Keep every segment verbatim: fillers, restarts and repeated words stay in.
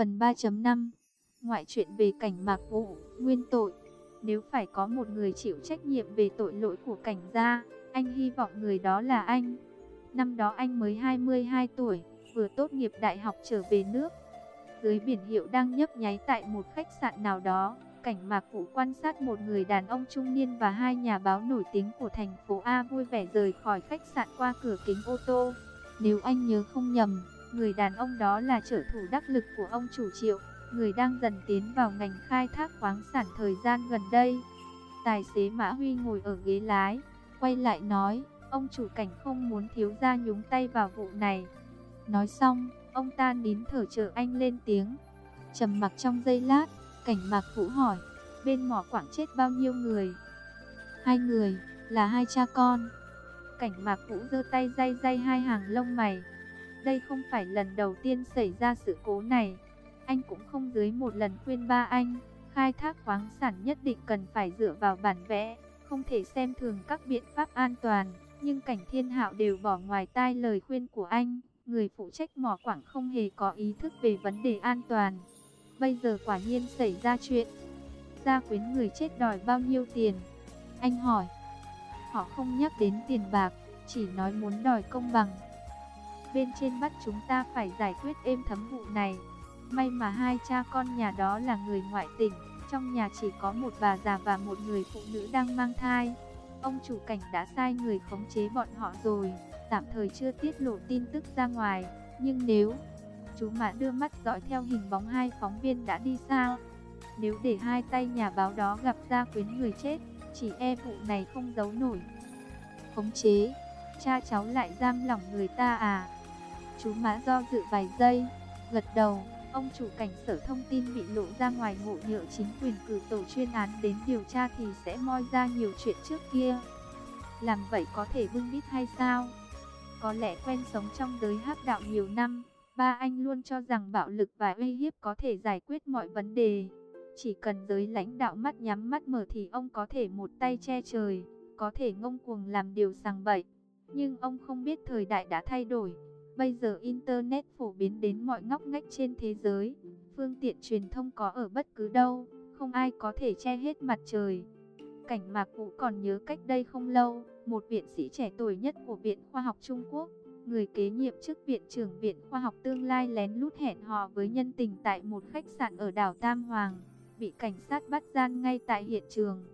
Phần ba chấm năm. Ngoại truyện về Cảnh Mạc Vũ, nguyên tội. Nếu phải có một người chịu trách nhiệm về tội lỗi của Cảnh gia, anh hy vọng người đó là anh. Năm đó anh mới hai mươi hai tuổi, vừa tốt nghiệp đại học trở về nước. Dưới biển hiệu đang nhấp nháy tại một khách sạn nào đó, Cảnh Mạc Vũ quan sát một người đàn ông trung niên và hai nhà báo nổi tiếng của thành phố A vui vẻ rời khỏi khách sạn qua cửa kính ô tô. Nếu anh nhớ không nhầm, người đàn ông đó là trợ thủ đắc lực của ông chủ Triệu, người đang dần tiến vào ngành khai thác khoáng sản thời gian gần đây. Tài xế Mã Huy ngồi ở ghế lái, quay lại nói, ông chủ Cảnh không muốn thiếu gia nhúng tay vào vụ này. Nói xong, ông ta nín thở chờ anh lên tiếng. Trầm mặc trong giây lát, Cảnh Mạc Vũ hỏi, bên mỏ quảng chết bao nhiêu người? Hai người, là hai cha con. Cảnh Mạc Vũ giơ tay day day hai hàng lông mày. Đây không phải lần đầu tiên xảy ra sự cố này. Anh cũng không dưới một lần khuyên ba anh, khai thác khoáng sản nhất định cần phải dựa vào bản vẽ, không thể xem thường các biện pháp an toàn. Nhưng Cảnh Thiên Hạo đều bỏ ngoài tai lời khuyên của anh. Người phụ trách mỏ quảng không hề có ý thức về vấn đề an toàn. Bây giờ quả nhiên xảy ra chuyện. Gia quyến người chết đòi bao nhiêu tiền? Anh hỏi. Họ không nhắc đến tiền bạc, chỉ nói muốn đòi công bằng. Bên trên bắt chúng ta phải giải quyết êm thấm vụ này. May mà hai cha con nhà đó là người ngoại tỉnh, trong nhà chỉ có một bà già và một người phụ nữ đang mang thai. Ông chủ Cảnh đã sai người khống chế bọn họ rồi, tạm thời chưa tiết lộ tin tức ra ngoài. Nhưng nếu chú Mã đưa mắt dõi theo hình bóng hai phóng viên đã đi xa, nếu để hai tay nhà báo đó gặp Gia quyến người chết, chỉ e vụ này không giấu nổi. Khống chế, cha cháu lại giam lỏng người ta à? Chú Mã do dự vài giây, gật đầu. Ông chủ Cảnh sở thông tin bị lộ ra ngoài ngộ nhỡ chính quyền cử tổ chuyên án đến điều tra thì sẽ moi ra nhiều chuyện trước kia. Làm vậy có thể bưng bít hay sao? Có lẽ quen sống trong giới hắc đạo nhiều năm, ba anh luôn cho rằng bạo lực và uy hiếp có thể giải quyết mọi vấn đề. Chỉ cần giới lãnh đạo mắt nhắm mắt mở thì ông có thể một tay che trời, có thể ngông cuồng làm điều sằng bậy. Nhưng ông không biết thời đại đã thay đổi. Bây giờ Internet phổ biến đến mọi ngóc ngách trên thế giới. Phương tiện truyền thông có ở bất cứ đâu, không ai có thể che hết mặt trời. Cảnh Mạc Vũ còn nhớ cách đây không lâu, một viện sĩ trẻ tuổi nhất của Viện Khoa học Trung Quốc, người kế nhiệm chức viện trưởng Viện Khoa học Tương lai lén lút hẹn hò với nhân tình tại một khách sạn ở đảo Tam Hoàng, bị cảnh sát bắt gian ngay tại hiện trường.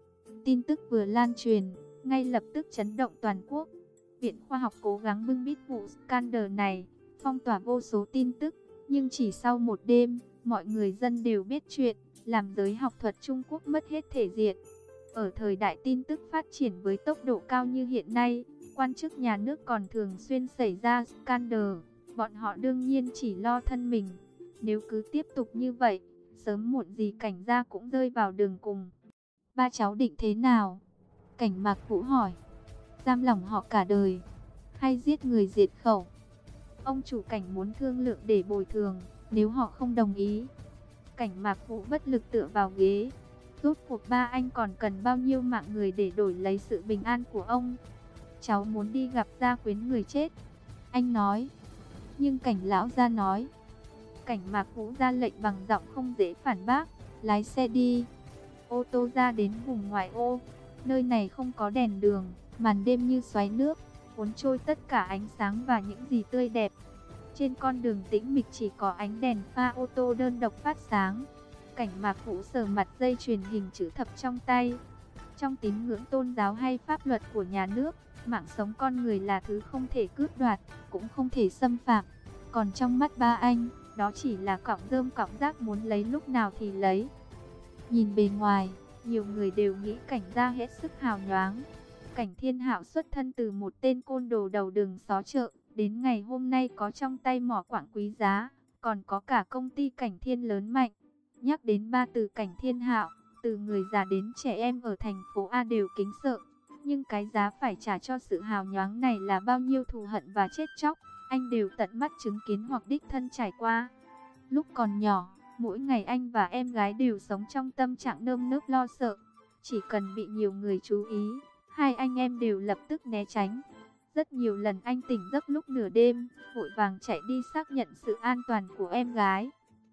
Tin tức vừa lan truyền, ngay lập tức chấn động toàn quốc. Viện Khoa học cố gắng bưng bít vụ scandal này, phong tỏa vô số tin tức, nhưng chỉ sau một đêm, mọi người dân đều biết chuyện, làm giới học thuật Trung Quốc mất hết thể diện. Ở thời đại tin tức phát triển với tốc độ cao như hiện nay, quan chức nhà nước còn thường xuyên xảy ra scandal, bọn họ đương nhiên chỉ lo thân mình. Nếu cứ tiếp tục như vậy, sớm muộn gì Cảnh gia cũng rơi vào đường cùng. Ba cháu định thế nào? Cảnh Mạc Vũ hỏi. Giam lỏng họ cả đời, hay giết người diệt khẩu? Ông chủ Cảnh muốn thương lượng để bồi thường, nếu họ không đồng ý. Cảnh Mạc Vũ bất lực tựa vào ghế. Rốt cuộc ba anh còn cần bao nhiêu mạng người để đổi lấy sự bình an của ông? Cháu muốn đi gặp Gia quyến người chết, anh nói. Nhưng Cảnh lão gia nói. Cảnh Mạc Vũ ra lệnh bằng giọng không dễ phản bác. Lái xe đi. Ô tô ra đến vùng ngoại ô. Nơi này không có đèn đường, màn đêm như xoáy nước, cuốn trôi tất cả ánh sáng và những gì tươi đẹp. Trên con đường tĩnh mịch chỉ có ánh đèn pha ô tô đơn độc phát sáng. Cảnh Mạc Vũ sờ mặt dây chuyền hình chữ thập trong tay. Trong tín ngưỡng tôn giáo hay pháp luật của nhà nước, mạng sống con người là thứ không thể cướp đoạt, cũng không thể xâm phạm. Còn trong mắt ba anh, đó chỉ là cọng rơm cọng rác muốn lấy lúc nào thì lấy. Nhìn bề ngoài, nhiều người đều nghĩ Cảnh gia hết sức hào nhoáng. Cảnh Thiên Hạo xuất thân từ một tên côn đồ đầu đường xó chợ, đến ngày hôm nay có trong tay mỏ quặng quý giá, còn có cả công ty Cảnh Thiên lớn mạnh. Nhắc đến ba từ Cảnh Thiên Hạo, từ người già đến trẻ em ở thành phố A đều kính sợ. Nhưng cái giá phải trả cho sự hào nhoáng này là bao nhiêu thù hận và chết chóc, anh đều tận mắt chứng kiến hoặc đích thân trải qua. Lúc còn nhỏ, mỗi ngày anh và em gái đều sống trong tâm trạng nơm nớp lo sợ. Chỉ cần bị nhiều người chú ý, hai anh em đều lập tức né tránh. Rất nhiều lần anh tỉnh giấc lúc nửa đêm, vội vàng chạy đi xác nhận sự an toàn của em gái.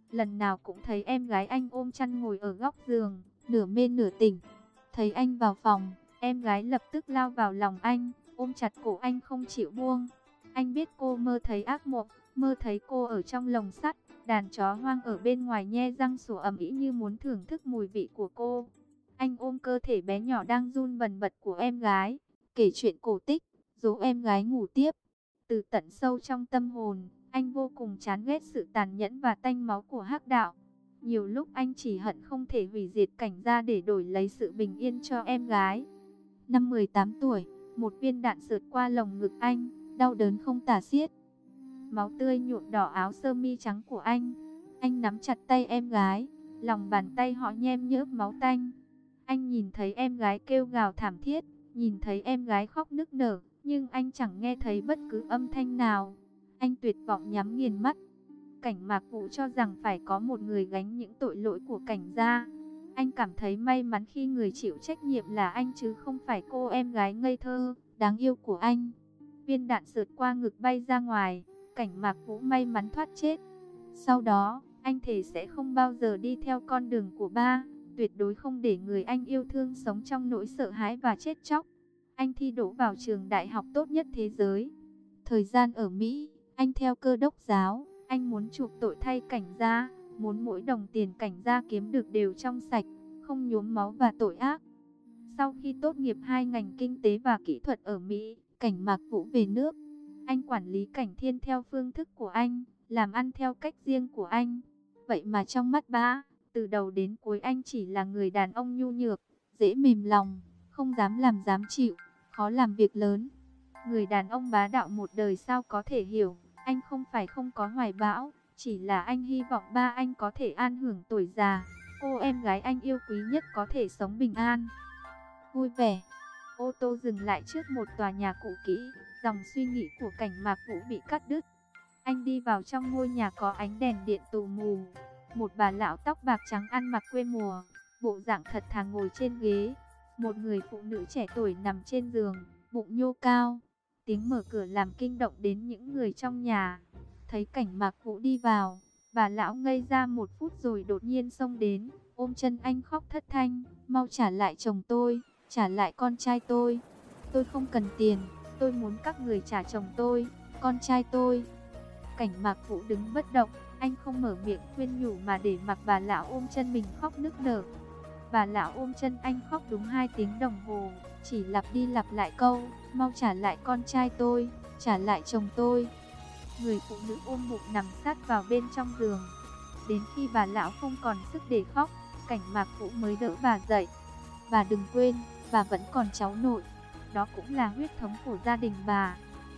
lần nào cũng thấy em gái anh ôm chăn ngồi ở góc giường, nửa mê nửa tỉnh. Thấy anh vào phòng, em gái lập tức lao vào lòng anh, ôm chặt cổ anh không chịu buông. Anh biết cô mơ thấy ác mộng, mơ thấy cô ở trong lồng sắt, đàn chó hoang ở bên ngoài nhe răng sủa ầm ĩ như muốn thưởng thức mùi vị của cô. Anh ôm cơ thể bé nhỏ đang run bần bật của em gái, kể chuyện cổ tích, dỗ em gái ngủ tiếp. Từ tận sâu trong tâm hồn, anh vô cùng chán ghét sự tàn nhẫn và tanh máu của hắc đạo. Nhiều lúc anh chỉ hận không thể hủy diệt Cảnh Gia để đổi lấy sự bình yên cho em gái. Năm mười tám tuổi, một viên đạn sượt qua lồng ngực anh, đau đớn không tả xiết. Máu tươi nhuộm đỏ áo sơ mi trắng của anh. Anh nắm chặt tay em gái, lòng bàn tay họ nhem nhớp máu tanh. Anh nhìn thấy em gái kêu gào thảm thiết, nhìn thấy em gái khóc nức nở, nhưng anh chẳng nghe thấy bất cứ âm thanh nào. Anh tuyệt vọng nhắm nghiền mắt. Cảnh Mạc Vũ cho rằng phải có một người gánh những tội lỗi của Cảnh Gia. Anh cảm thấy may mắn khi người chịu trách nhiệm là anh chứ không phải cô em gái ngây thơ, đáng yêu của anh. Viên đạn sượt qua ngực bay ra ngoài, Cảnh Mạc Vũ may mắn thoát chết. Sau đó, anh thề sẽ không bao giờ đi theo con đường của ba, tuyệt đối không để người anh yêu thương sống trong nỗi sợ hãi và chết chóc. Anh thi đỗ vào trường đại học tốt nhất thế giới. Thời gian ở Mỹ, anh theo Cơ đốc giáo, anh muốn chuộc tội thay Cảnh Gia, muốn mỗi đồng tiền Cảnh Gia kiếm được đều trong sạch, không nhuốm máu và tội ác. Sau khi tốt nghiệp hai ngành kinh tế và kỹ thuật ở Mỹ, Cảnh Mạc Vũ về nước. Anh quản lý Cảnh Thiên theo phương thức của anh, làm ăn theo cách riêng của anh. Vậy mà trong mắt ba, từ đầu đến cuối anh chỉ là người đàn ông nhu nhược, dễ mềm lòng, không dám làm dám chịu, khó làm việc lớn. Người đàn ông bá đạo một đời sao có thể hiểu, anh không phải không có hoài bão, chỉ là anh hy vọng ba anh có thể an hưởng tuổi già, cô em gái anh yêu quý nhất có thể sống bình an, vui vẻ. Ô tô dừng lại trước một tòa nhà cũ kỹ, dòng suy nghĩ của Cảnh Mạc Vũ bị cắt đứt. Anh đi vào trong ngôi nhà có ánh đèn điện tù mù. Một bà lão tóc bạc trắng ăn mặc quê mùa, bộ dạng thật thà ngồi trên ghế. Một người phụ nữ trẻ tuổi nằm trên giường, bụng nhô cao. Tiếng mở cửa làm kinh động đến những người trong nhà. Thấy Cảnh Mạc Vũ đi vào, bà lão ngây ra một phút rồi đột nhiên xông đến, ôm chân anh khóc thất thanh. Mau trả lại chồng tôi, trả lại con trai tôi. Tôi không cần tiền, tôi muốn các người trả chồng tôi, con trai tôi. Cảnh Mạc Vũ đứng bất động, anh không mở miệng khuyên nhủ mà để mặc bà lão ôm chân mình khóc nức nở. Bà lão ôm chân anh khóc đúng hai tiếng đồng hồ, chỉ lặp đi lặp lại câu, mau trả lại con trai tôi, trả lại chồng tôi. Người phụ nữ ôm bụng nằm sát vào bên trong giường. Đến khi bà lão không còn sức để khóc, Cảnh Mạc Vũ mới đỡ bà dậy. Bà đừng quên, bà vẫn còn cháu nội, đó cũng là huyết thống của gia đình bà.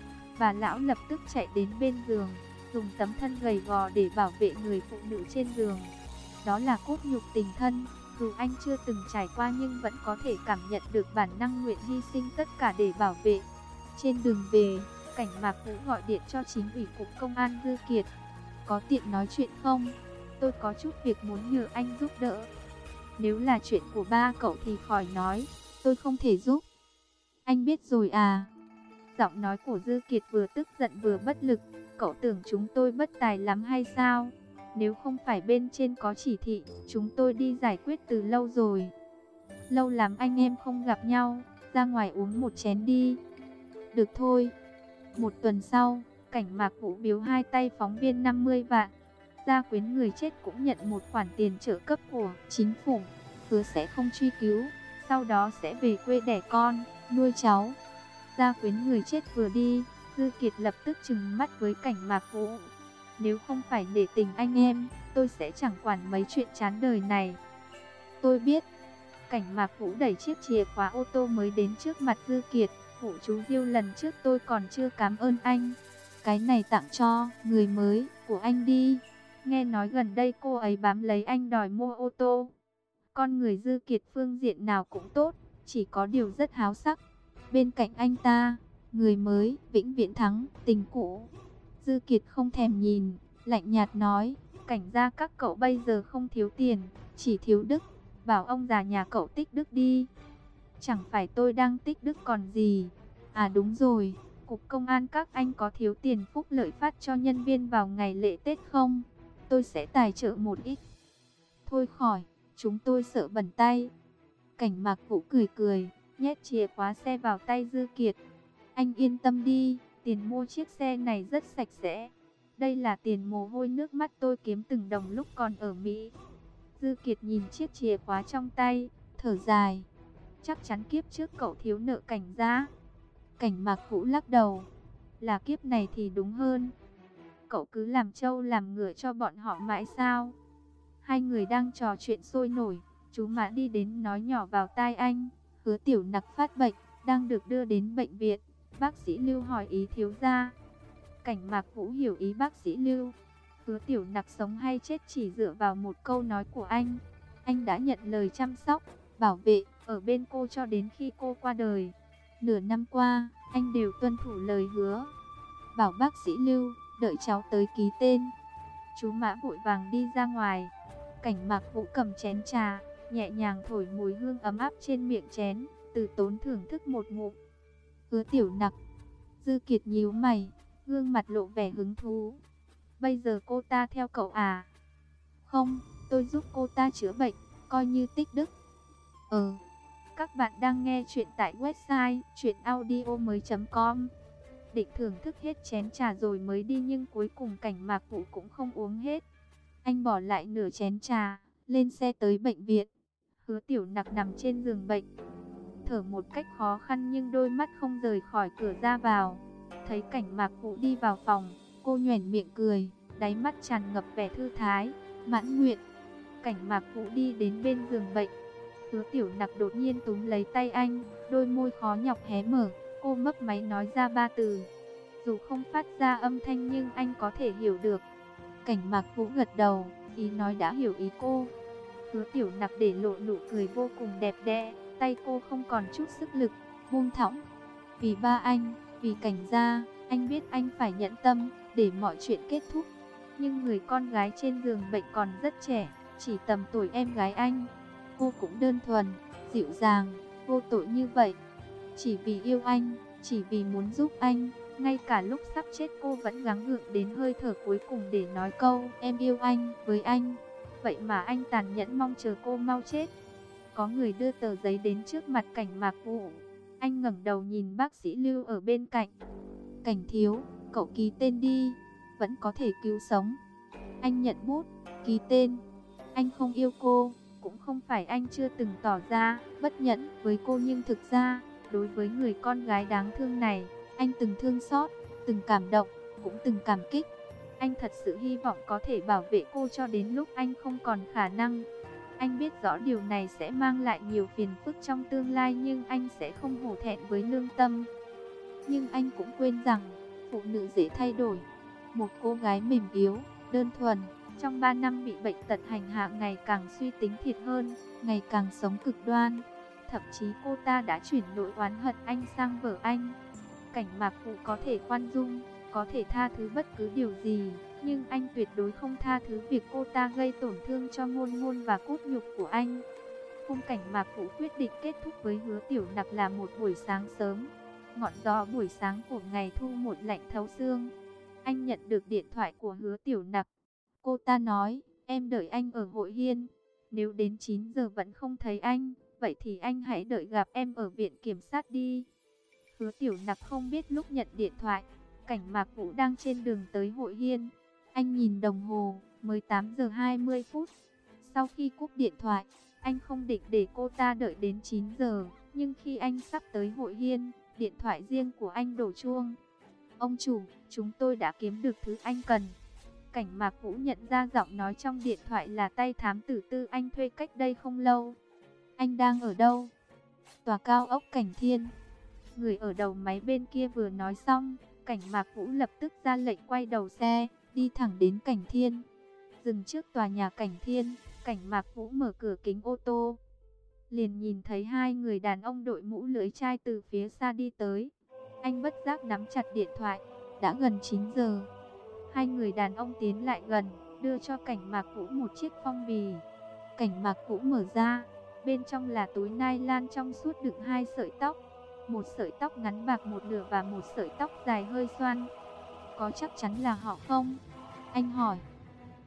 Bà lão lập tức chạy đến bên giường, dùng tấm thân gầy gò để bảo vệ người phụ nữ trên giường. Đó là cốt nhục tình thân, dù anh chưa từng trải qua nhưng vẫn có thể cảm nhận được bản năng nguyện hy sinh tất cả để bảo vệ. Trên đường về, Cảnh Mạc Vũ gọi điện cho chính ủy cục công an Dư Kiệt. Có tiện nói chuyện không? Tôi có chút việc muốn nhờ anh giúp đỡ. Nếu là chuyện của ba cậu thì khỏi nói, tôi không thể giúp. Anh biết rồi à? Giọng nói của Dư Kiệt vừa tức giận vừa bất lực. Cậu tưởng chúng tôi bất tài lắm hay sao? Nếu không phải bên trên có chỉ thị, chúng tôi đi giải quyết từ lâu rồi. Lâu lắm anh em không gặp nhau, ra ngoài uống một chén đi. Được thôi. Một tuần sau, Cảnh Mạc Vũ biếu hai tay phóng viên năm mươi vạn. Gia quyến người chết cũng nhận một khoản tiền trợ cấp của chính phủ, hứa sẽ không truy cứu, sau đó sẽ về quê đẻ con, nuôi cháu. Gia quyến người chết vừa đi, Dư Kiệt lập tức trừng mắt với Cảnh Mạc Vũ. Nếu không phải để tình anh em, tôi sẽ chẳng quản mấy chuyện chán đời này. Tôi biết. Cảnh Mạc Vũ đẩy chiếc chìa khóa ô tô mới đến trước mặt Dư Kiệt. Vụ chú Diêu lần trước tôi còn chưa cảm ơn anh. Cái này tặng cho người mới của anh đi. Nghe nói gần đây cô ấy bám lấy anh đòi mua ô tô. Con người Dư Kiệt phương diện nào cũng tốt, chỉ có điều rất háo sắc. Bên cạnh anh ta, người mới vĩnh viễn thắng tình cũ. Dư Kiệt không thèm nhìn, lạnh nhạt nói, Cảnh gia các cậu bây giờ không thiếu tiền, chỉ thiếu đức. Bảo ông già nhà cậu tích đức đi. Chẳng phải tôi đang tích đức còn gì. À đúng rồi, cục công an các anh có thiếu tiền phúc lợi phát cho nhân viên vào ngày lễ Tết không? tôi sẽ tài trợ một ít. Thôi khỏi, chúng tôi sợ bẩn tay. Cảnh Mạc Vũ cười cười, nhét chìa khóa xe vào tay Dư Kiệt. Anh yên tâm đi, tiền mua chiếc xe này rất sạch sẽ. Đây là tiền mồ hôi nước mắt tôi kiếm từng đồng lúc còn ở Mỹ. Dư Kiệt nhìn chiếc chìa khóa trong tay, thở dài. Chắc chắn kiếp trước cậu thiếu nợ Cảnh gia. Cảnh Mạc Vũ lắc đầu. Là kiếp này thì đúng hơn. Cậu cứ làm trâu làm ngựa cho bọn họ mãi sao? Hai người đang trò chuyện sôi nổi, chú Mã đi đến nói nhỏ vào tai anh. Hứa Tiểu Nặc phát bệnh, đang được đưa đến bệnh viện. Bác sĩ Lưu hỏi ý thiếu gia. Cảnh Mạc Vũ hiểu ý bác sĩ Lưu. Hứa Tiểu Nặc sống hay chết chỉ dựa vào một câu nói của anh. Anh đã nhận lời chăm sóc, bảo vệ, ở bên cô cho đến khi cô qua đời. Nửa năm qua, anh đều tuân thủ lời hứa. Bảo bác sĩ Lưu, đợi cháu tới ký tên. Chú Mã vội vàng đi ra ngoài. Cảnh Mạc Vũ cầm chén trà, nhẹ nhàng thổi mùi hương ấm áp trên miệng chén, từ tốn thưởng thức một ngụm. Hứa Tiểu Nặc. Dư Kiệt nhíu mày, gương mặt lộ vẻ hứng thú. Bây giờ cô ta theo cậu à? Không, tôi giúp cô ta chữa bệnh, coi như tích đức. Ờ. Các bạn đang nghe chuyện tại website truyện audio mới chấm com. Định thưởng thức hết chén trà rồi mới đi nhưng cuối cùng Cảnh Mạc Vũ cũng không uống hết. Anh bỏ lại nửa chén trà, lên xe tới bệnh viện. Hứa Tiểu Nặc nằm trên giường bệnh, thở một cách khó khăn nhưng đôi mắt không rời khỏi cửa ra vào. Thấy Cảnh Mạc Vũ đi vào phòng, cô nhoẻn miệng cười, đáy mắt tràn ngập vẻ thư thái, mãn nguyện. Cảnh Mạc Vũ đi đến bên giường bệnh. Hứa Tiểu Nặc đột nhiên túm lấy tay anh, đôi môi khó nhọc hé mở, cô mấp máy nói ra ba từ. Dù không phát ra âm thanh nhưng anh có thể hiểu được. Cảnh Mạc Vũ gật đầu, ý nói đã hiểu ý cô. Hứa Tiểu Nặc để lộ nụ cười vô cùng đẹp đẽ, tay cô không còn chút sức lực, buông thõng. Vì ba anh, vì Cảnh gia, anh biết anh phải nhẫn tâm, để mọi chuyện kết thúc. Nhưng người con gái trên giường bệnh còn rất trẻ, chỉ tầm tuổi em gái anh. Cô cũng đơn thuần, dịu dàng, vô tội như vậy. Chỉ vì yêu anh, chỉ vì muốn giúp anh, ngay cả lúc sắp chết cô vẫn gắng gượng đến hơi thở cuối cùng để nói câu em yêu anh với anh. Vậy mà anh tàn nhẫn mong chờ cô mau chết. Có người đưa tờ giấy đến trước mặt Cảnh Mạc Vũ. Anh ngẩng đầu nhìn bác sĩ Lưu ở bên cạnh. Cảnh thiếu, cậu ký tên đi, vẫn có thể cứu sống. Anh nhận bút, ký tên. Anh không yêu cô, cũng không phải anh chưa từng tỏ ra bất nhẫn với cô, nhưng thực ra, đối với người con gái đáng thương này, anh từng thương xót, từng cảm động, cũng từng cảm kích. Anh thật sự hy vọng có thể bảo vệ cô cho đến lúc anh không còn khả năng. Anh biết rõ điều này sẽ mang lại nhiều phiền phức trong tương lai nhưng anh sẽ không hổ thẹn với lương tâm. Nhưng anh cũng quên rằng, phụ nữ dễ thay đổi. Một cô gái mềm yếu, đơn thuần, trong ba năm bị bệnh tật hành hạ ngày càng suy tính thiệt hơn, ngày càng sống cực đoan. Thậm chí cô ta đã chuyển nỗi oán hận anh sang vợ anh. Cảnh Mạc Vũ có thể khoan dung, có thể tha thứ bất cứ điều gì, nhưng anh tuyệt đối không tha thứ việc cô ta gây tổn thương cho ngôn ngôn và cốt nhục của anh. Khung cảnh Mạc Vũ quyết định kết thúc với Hứa Tiểu Nặc là một buổi sáng sớm. Ngọn gió buổi sáng của ngày thu một lạnh thấu xương. Anh nhận được điện thoại của Hứa Tiểu Nặc. Cô ta nói, em đợi anh ở Hội Hiên. Nếu đến chín giờ vẫn không thấy anh, vậy thì anh hãy đợi gặp em ở viện kiểm sát đi. Hứa Tiểu Nặc không biết lúc nhận điện thoại, Cảnh Mạc Vũ đang trên đường tới Hội Hiên. Anh nhìn đồng hồ, mới tám giờ hai mươi phút. Sau khi cúp điện thoại, anh không định để cô ta đợi đến chín giờ. Nhưng khi anh sắp tới Hội Hiên, điện thoại riêng của anh đổ chuông. Ông chủ, chúng tôi đã kiếm được thứ anh cần. Cảnh Mạc Vũ nhận ra giọng nói trong điện thoại là tay thám tử Tư anh thuê cách đây không lâu. Anh đang ở đâu? Tòa cao ốc Cảnh Thiên. Người ở đầu máy bên kia vừa nói xong, Cảnh Mạc Vũ lập tức ra lệnh quay đầu xe, đi thẳng đến Cảnh Thiên. Dừng trước tòa nhà Cảnh Thiên, Cảnh Mạc Vũ mở cửa kính ô tô. Liền nhìn thấy hai người đàn ông đội mũ lưỡi chai từ phía xa đi tới. Anh bất giác nắm chặt điện thoại, đã gần chín giờ. Hai người đàn ông tiến lại gần, đưa cho Cảnh Mạc Vũ một chiếc phong bì. Cảnh Mạc Vũ mở ra, bên trong là túi nylon trong suốt đựng hai sợi tóc. Một sợi tóc ngắn bạc một nửa và một sợi tóc dài hơi xoăn. Có chắc chắn là họ không? Anh hỏi.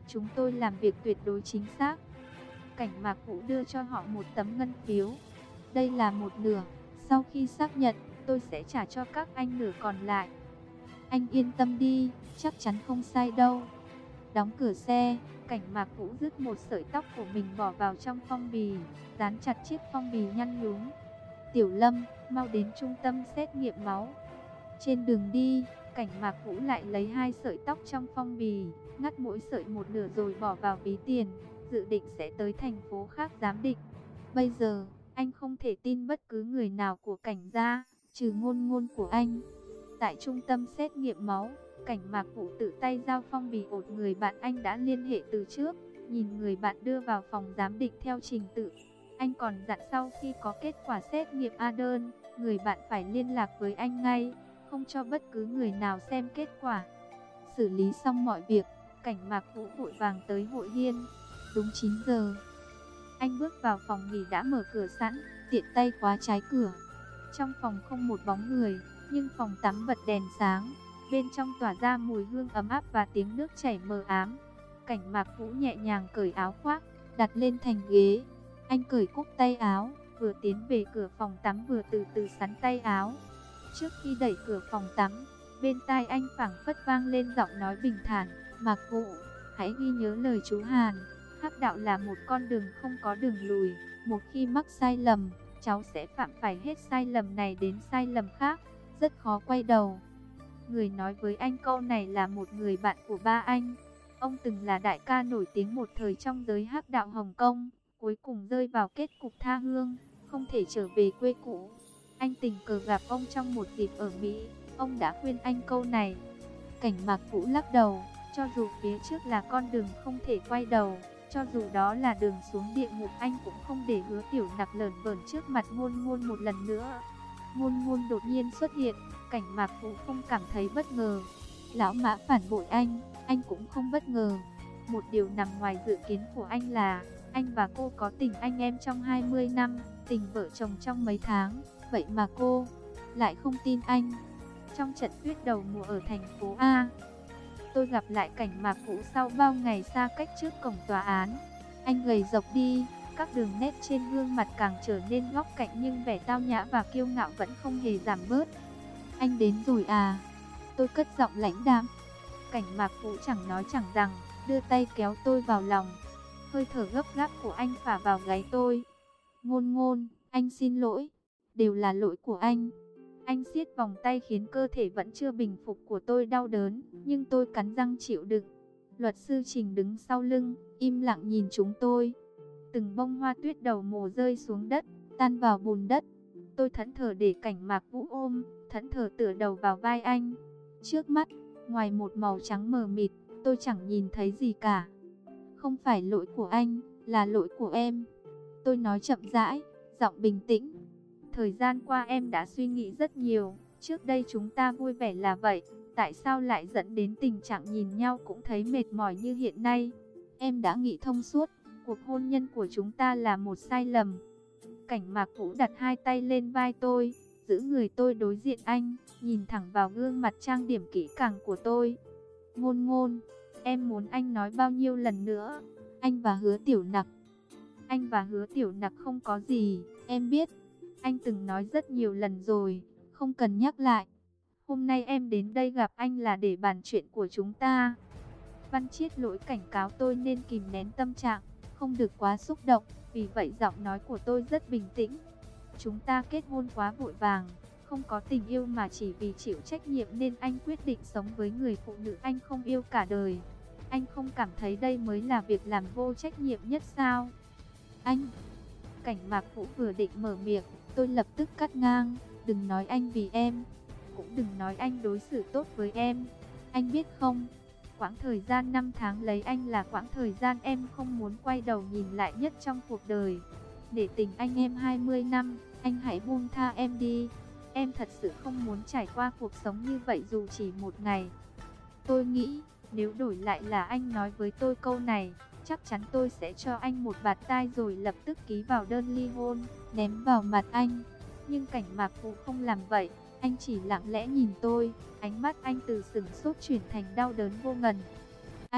Chúng tôi làm việc tuyệt đối chính xác. Cảnh Mạc Vũ đưa cho họ một tấm ngân phiếu. Đây là một nửa, sau khi xác nhận, tôi sẽ trả cho các anh nửa còn lại. Anh yên tâm đi, chắc chắn không sai đâu. Đóng cửa xe, Cảnh Mạc Vũ rút một sợi tóc của mình bỏ vào trong phong bì, dán chặt chiếc phong bì nhăn nhúm. Tiểu Lâm, mau đến trung tâm xét nghiệm máu. Trên đường đi, Cảnh Mạc Vũ lại lấy hai sợi tóc trong phong bì, ngắt mỗi sợi một nửa rồi bỏ vào ví tiền, dự định sẽ tới thành phố khác giám định. Bây giờ, anh không thể tin bất cứ người nào của Cảnh gia, trừ Ngôn Ngôn của anh. Tại trung tâm xét nghiệm máu, Cảnh Mạc Vũ tự tay giao phong bì một người bạn anh đã liên hệ từ trước, nhìn người bạn đưa vào phòng giám định theo trình tự. Anh còn dặn sau khi có kết quả xét nghiệm A đơn, người bạn phải liên lạc với anh ngay, không cho bất cứ người nào xem kết quả. Xử lý xong mọi việc, Cảnh Mạc Vũ vội vàng tới hội Hiên. Đúng chín giờ, anh bước vào phòng nghỉ đã mở cửa sẵn, tiện tay khóa trái cửa. Trong phòng không một bóng người, nhưng phòng tắm bật đèn sáng, bên trong tỏa ra mùi hương ấm áp và tiếng nước chảy mờ ám. Cảnh Mạc Vũ nhẹ nhàng cởi áo khoác, đặt lên thành ghế. Anh cởi cúc tay áo, vừa tiến về cửa phòng tắm vừa từ từ xắn tay áo. Trước khi đẩy cửa phòng tắm, bên tai anh phảng phất vang lên giọng nói bình thản, "Mạc Vũ, hãy ghi nhớ lời chú Hàn, hắc đạo là một con đường không có đường lùi, một khi mắc sai lầm, cháu sẽ phạm phải hết sai lầm này đến sai lầm khác, rất khó quay đầu." Người nói với anh câu này là một người bạn của ba anh. Ông từng là đại ca nổi tiếng một thời trong giới hắc đạo Hồng Kông, cuối cùng rơi vào kết cục tha hương, không thể trở về quê cũ. Anh tình cờ gặp ông trong một dịp ở Mỹ, ông đã khuyên anh câu này. Cảnh Mạc Vũ lắc đầu, cho dù phía trước là con đường không thể quay đầu, cho dù đó là đường xuống địa ngục, anh cũng không để Hứa Tiểu Nặc lởn vởn trước mặt Ngôn Ngôn một lần nữa. Ngôn Ngôn đột nhiên xuất hiện, Cảnh Mạc Vũ không cảm thấy bất ngờ. Lão Mã phản bội anh, anh cũng không bất ngờ. Một điều nằm ngoài dự kiến của anh là anh và cô có tình anh em trong hai mươi năm, tình vợ chồng trong mấy tháng. Vậy mà cô lại không tin anh. Trong trận tuyết đầu mùa ở thành phố A, tôi gặp lại Cảnh Mạc Vũ sau bao ngày xa cách trước cổng tòa án. Anh gầy rộc đi, các đường nét trên gương mặt càng trở nên góc cạnh, nhưng vẻ tao nhã và kiêu ngạo vẫn không hề giảm bớt. Anh đến rồi à? Tôi cất giọng lãnh đạm. Cảnh Mạc Vũ chẳng nói chẳng rằng, đưa tay kéo tôi vào lòng. Hơi thở gấp gáp của anh phả vào gáy tôi. Ngôn Ngôn, anh xin lỗi. Đều là lỗi của anh. Anh siết vòng tay khiến cơ thể vẫn chưa bình phục của tôi đau đớn, nhưng tôi cắn răng chịu đựng. Luật sư Trình đứng sau lưng, im lặng nhìn chúng tôi. Từng bông hoa tuyết đầu mùa rơi xuống đất, tan vào bùn đất. Tôi thẫn thờ để Cảnh Mạc Vũ ôm, thẫn thờ tựa đầu vào vai anh. Trước mắt, ngoài một màu trắng mờ mịt, tôi chẳng nhìn thấy gì cả. Không phải lỗi của anh, là lỗi của em. Tôi nói chậm rãi, giọng bình tĩnh. Thời gian qua em đã suy nghĩ rất nhiều. Trước đây chúng ta vui vẻ là vậy, tại sao lại dẫn đến tình trạng nhìn nhau cũng thấy mệt mỏi như hiện nay? Em đã nghĩ thông suốt, cuộc hôn nhân của chúng ta là một sai lầm. Cảnh Mạc Vũ đặt hai tay lên vai tôi, giữ người tôi đối diện anh, nhìn thẳng vào gương mặt trang điểm kỹ càng của tôi. Ngôn Ngôn, em muốn anh nói bao nhiêu lần nữa? Anh và Hứa Tiểu Nặc. Anh và Hứa Tiểu Nặc không có gì, em biết. Anh từng nói rất nhiều lần rồi, không cần nhắc lại. Hôm nay em đến đây gặp anh là để bàn chuyện của chúng ta. Văn Chiết Lỗi cảnh cáo tôi nên kìm nén tâm trạng, không được quá xúc động, vì vậy giọng nói của tôi rất bình tĩnh. Chúng ta kết hôn quá vội vàng, không có tình yêu mà chỉ vì chịu trách nhiệm nên anh quyết định sống với người phụ nữ anh không yêu cả đời. Anh không cảm thấy đây mới là việc làm vô trách nhiệm nhất sao? Anh... Cảnh Mạc Vũ vừa định mở miệng, tôi lập tức cắt ngang. Đừng nói anh vì em, cũng đừng nói anh đối xử tốt với em. Anh biết không, quãng thời gian năm tháng lấy anh là quãng thời gian em không muốn quay đầu nhìn lại nhất trong cuộc đời. Để tình anh em hai mươi năm, anh hãy buông tha em đi. Em thật sự không muốn trải qua cuộc sống như vậy dù chỉ một ngày. Tôi nghĩ, nếu đổi lại là anh nói với tôi câu này, chắc chắn tôi sẽ cho anh một bạt tai rồi lập tức ký vào đơn ly hôn, ném vào mặt anh. Nhưng Cảnh Mạc Vũ không làm vậy, anh chỉ lặng lẽ nhìn tôi, ánh mắt anh từ sửng sốt chuyển thành đau đớn vô ngần. Anh,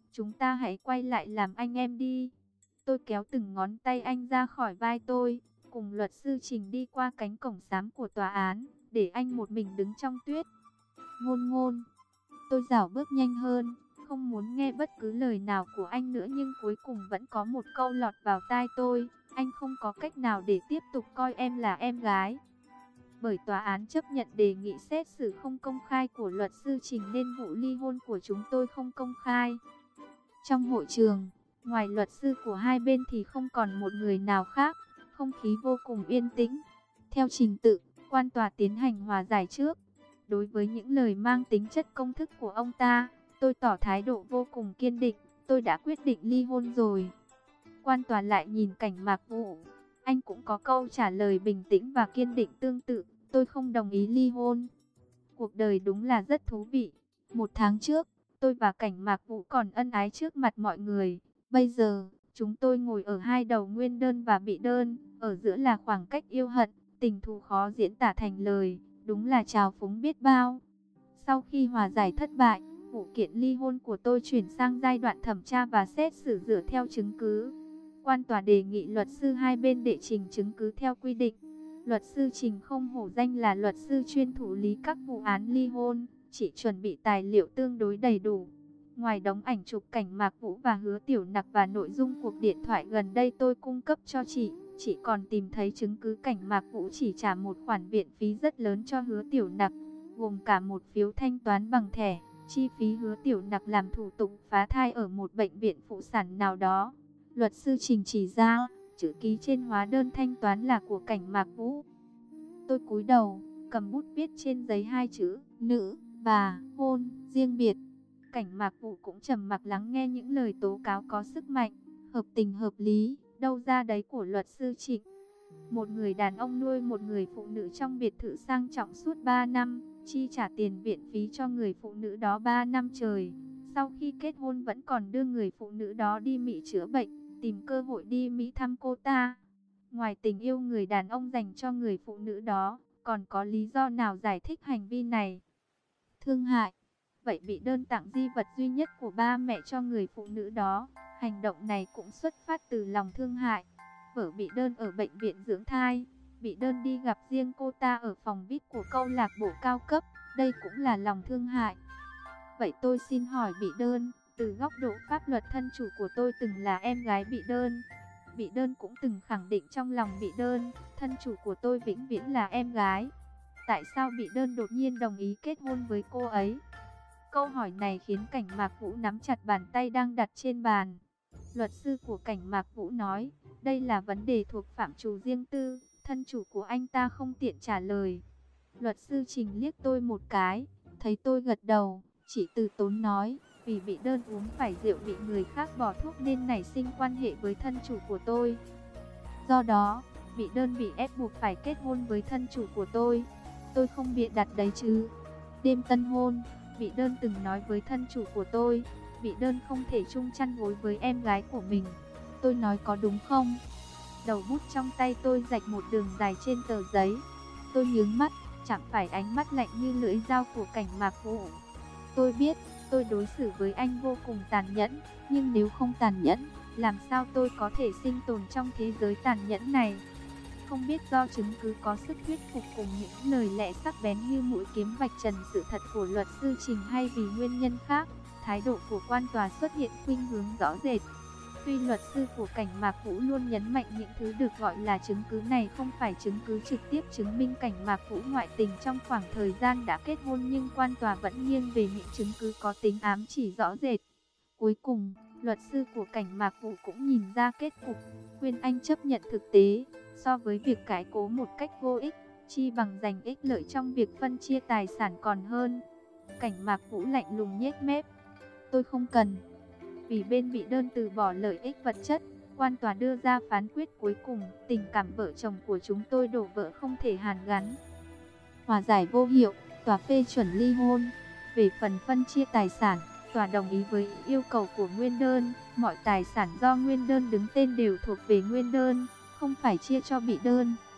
chúng ta hãy quay lại làm anh em đi. Tôi kéo từng ngón tay anh ra khỏi vai tôi, cùng luật sư Trình đi qua cánh cổng xám của tòa án, để anh một mình đứng trong tuyết. Ngôn ngôn, tôi rảo bước nhanh hơn, không muốn nghe bất cứ lời nào của anh nữa, nhưng cuối cùng vẫn có một câu lọt vào tai tôi: anh không có cách nào để tiếp tục coi em là em gái. Bởi tòa án chấp nhận đề nghị xét xử không công khai của luật sư Trình nên vụ ly hôn của chúng tôi không công khai. Trong hội trường, ngoài luật sư của hai bên thì không còn một người nào khác, không khí vô cùng yên tĩnh. Theo trình tự, quan tòa tiến hành hòa giải trước. Đối với những lời mang tính chất công thức của ông ta, tôi tỏ thái độ vô cùng kiên định, tôi đã quyết định ly hôn rồi. Quan tòa lại nhìn Cảnh Mạc Vũ, anh cũng có câu trả lời bình tĩnh và kiên định tương tự, tôi không đồng ý ly hôn. Cuộc đời đúng là rất thú vị. Một tháng trước, tôi và Cảnh Mạc Vũ còn ân ái trước mặt mọi người. Bây giờ, chúng tôi ngồi ở hai đầu nguyên đơn và bị đơn, ở giữa là khoảng cách yêu hận, tình thù khó diễn tả thành lời, đúng là trào phúng biết bao. Sau khi hòa giải thất bại, vụ kiện ly hôn của tôi chuyển sang giai đoạn thẩm tra và xét xử dựa theo chứng cứ. Quan tòa đề nghị luật sư hai bên đệ trình chứng cứ theo quy định. Luật sư Trình không hổ danh là luật sư chuyên thụ lý các vụ án ly hôn, chỉ chuẩn bị tài liệu tương đối đầy đủ. Ngoài đống ảnh chụp Cảnh Mạc Vũ và Hứa Tiểu Nặc và nội dung cuộc điện thoại gần đây tôi cung cấp cho chị, chị còn tìm thấy chứng cứ Cảnh Mạc Vũ chỉ trả một khoản viện phí rất lớn cho Hứa Tiểu Nặc, gồm cả một phiếu thanh toán bằng thẻ, chi phí Hứa Tiểu Nặc làm thủ tục phá thai ở một bệnh viện phụ sản nào đó. Luật sư Trình chỉ ra, chữ ký trên hóa đơn thanh toán là của Cảnh Mạc Vũ. Tôi cúi đầu, cầm bút viết trên giấy hai chữ, nữ, bà, hôn, riêng biệt. Cảnh Mạc Vũ cũng trầm mặc lắng nghe những lời tố cáo có sức mạnh, hợp tình hợp lý, đâu ra đấy của luật sư Trịnh. Một người đàn ông nuôi một người phụ nữ trong biệt thự sang trọng suốt ba năm, chi trả tiền viện phí cho người phụ nữ đó ba năm trời. Sau khi kết hôn vẫn còn đưa người phụ nữ đó đi Mỹ chữa bệnh, tìm cơ hội đi Mỹ thăm cô ta. Ngoài tình yêu người đàn ông dành cho người phụ nữ đó, còn có lý do nào giải thích hành vi này? Thương hại. Vậy bị đơn tặng di vật duy nhất của ba mẹ cho người phụ nữ đó, hành động này cũng xuất phát từ lòng thương hại. Vợ bị đơn ở bệnh viện dưỡng thai, bị đơn đi gặp riêng cô ta ở phòng vê i pê của câu lạc bộ cao cấp, đây cũng là lòng thương hại. Vậy tôi xin hỏi bị đơn, từ góc độ pháp luật thân chủ của tôi từng là em gái bị đơn. Bị đơn cũng từng khẳng định trong lòng bị đơn, thân chủ của tôi vĩnh viễn là em gái. Tại sao bị đơn đột nhiên đồng ý kết hôn với cô ấy? Câu hỏi này khiến Cảnh Mạc Vũ nắm chặt bàn tay đang đặt trên bàn. Luật sư của Cảnh Mạc Vũ nói, đây là vấn đề thuộc phạm trù riêng tư, thân chủ của anh ta không tiện trả lời. Luật sư Trình liếc tôi một cái, thấy tôi gật đầu, chỉ từ tốn nói, vì bị đơn uống phải rượu bị người khác bỏ thuốc nên nảy sinh quan hệ với thân chủ của tôi. Do đó, bị đơn bị ép buộc phải kết hôn với thân chủ của tôi. Tôi không bịa đặt đấy chứ. Đêm tân hôn, bị đơn từng nói với thân chủ của tôi, bị đơn không thể chung chăn gối với em gái của mình. Tôi nói có đúng không? Đầu bút trong tay tôi rạch một đường dài trên tờ giấy. Tôi nhướng mắt, chạm phải ánh mắt lạnh như lưỡi dao của Cảnh Mạc Vũ. Tôi biết, tôi đối xử với anh vô cùng tàn nhẫn, nhưng nếu không tàn nhẫn, làm sao tôi có thể sinh tồn trong thế giới tàn nhẫn này? Không biết do chứng cứ có sức thuyết phục cùng những lời lẽ sắc bén như mũi kiếm vạch trần sự thật của luật sư Trình hay vì nguyên nhân khác, thái độ của quan tòa xuất hiện khuynh hướng rõ rệt. Tuy luật sư của Cảnh Mạc Vũ luôn nhấn mạnh những thứ được gọi là chứng cứ này không phải chứng cứ trực tiếp chứng minh Cảnh Mạc Vũ ngoại tình trong khoảng thời gian đã kết hôn, nhưng quan tòa vẫn nghiêng về những chứng cứ có tính ám chỉ rõ rệt. Cuối cùng, luật sư của Cảnh Mạc Vũ cũng nhìn ra kết cục, khuyên anh chấp nhận thực tế, so với việc cãi cố một cách vô ích, chi bằng giành ích lợi trong việc phân chia tài sản còn hơn. Cảnh Mạc Vũ lạnh lùng nhếch mép, tôi không cần. Vì bên bị đơn từ bỏ lợi ích vật chất, quan tòa đưa ra phán quyết cuối cùng, tình cảm vợ chồng của chúng tôi đổ vỡ không thể hàn gắn. Hòa giải vô hiệu, tòa phê chuẩn ly hôn. Về phần phân chia tài sản, tòa đồng ý với yêu cầu của nguyên đơn, mọi tài sản do nguyên đơn đứng tên đều thuộc về nguyên đơn, không phải chia cho bị đơn.